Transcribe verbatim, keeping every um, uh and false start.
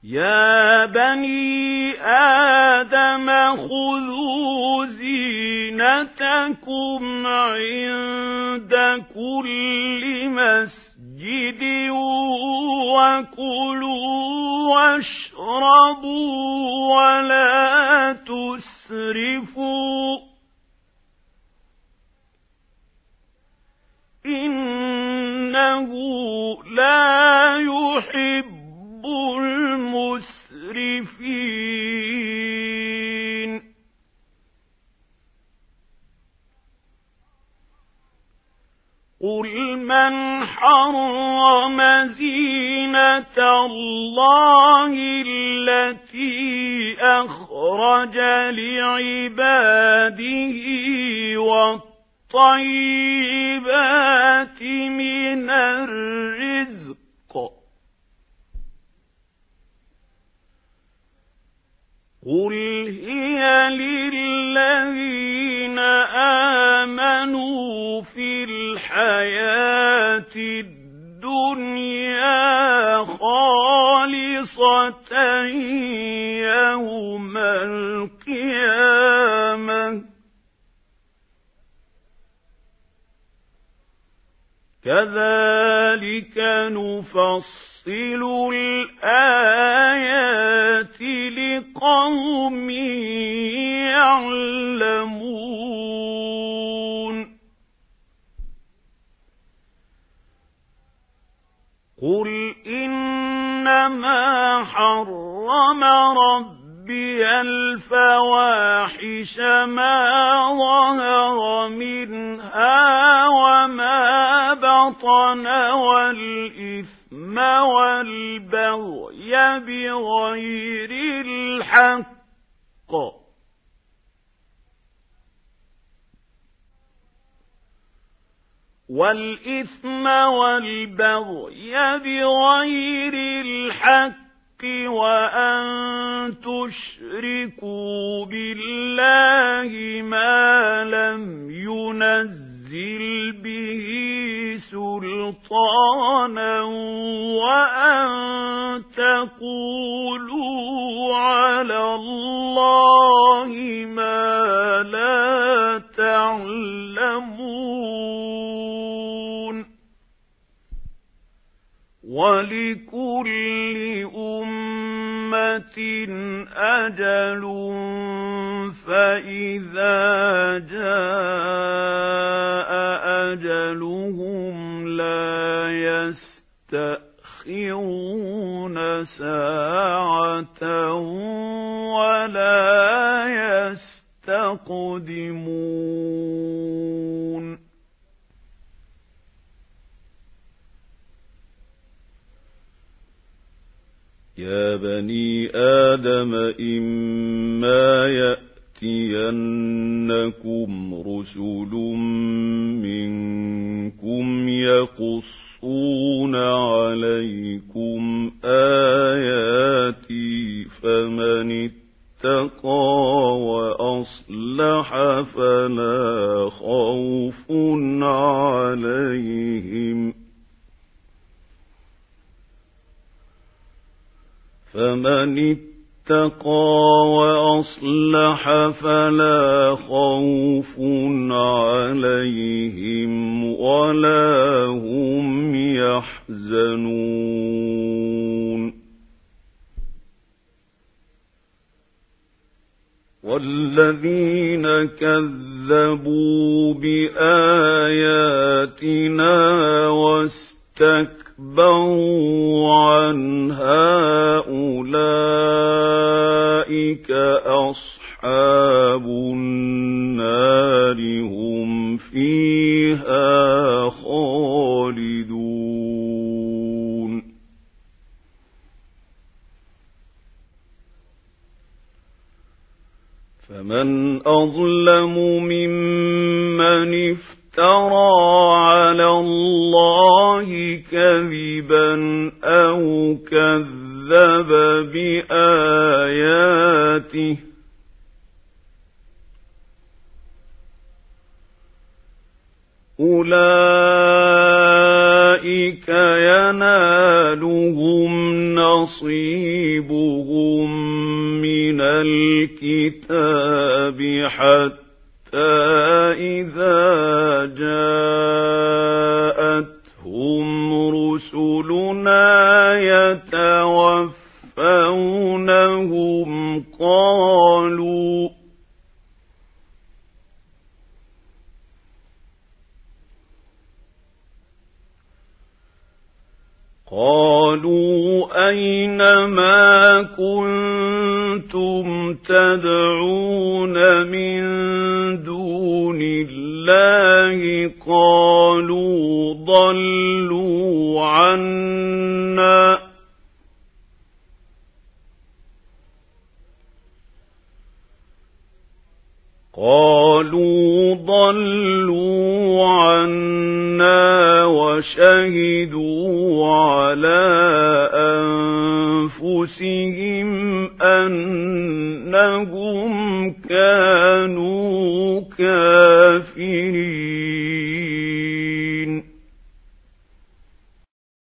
يا بني آدم خذوا زينتكم عند كل مسجد وكلوا واشربوا ولا تسرفوا إنه لا يحب المسرفين. قل من حرم زينة الله التي أخرج لعباده والطيبات من الرزق قل هي للذين آمنوا في الحياة الدنيا خالصة يوم القيامة كذلك نفصل الآيات لقوم يعلمون. قل إنما حرم ربي الفواحش ما ظهر منها وما بطن والإثم والبغي بغير الحق والإثم والبغي بغير الحق وأن تشركوا بالله ما لم ينزل به سلطانا وأن تقولوا على الله ما لا تعلمون. ولكل أمة أجل فإذا جاء أجلهم لا يستأخرون ساعة ولا يستقدمون. يا بني آدم إما يأتينكم رسل منكم يقصون عليكم آياتي فمن اتقى وأصلح فلا خوف عليهم فمن اتقى وأصلح فلا خوف عليهم ولا هم يحزنون. والذين كذبوا بآياتنا واستكبروا عنها أولئك أصحاب النار هم فيها خالدون. فمن أظلم ممن افترى على الله كذبا أو كذب بآياته أولئك ينالهم ينالهم نصيبهم من الكتاب حتى إذا جاءتهم رسلنا يتوفونهم قالوا قالوا أين ما كنتم تدعون من دون الله قالوا ضلوا عنا قالوا ضلوا عنا وشهدوا على أنفسهم أنهم كانوا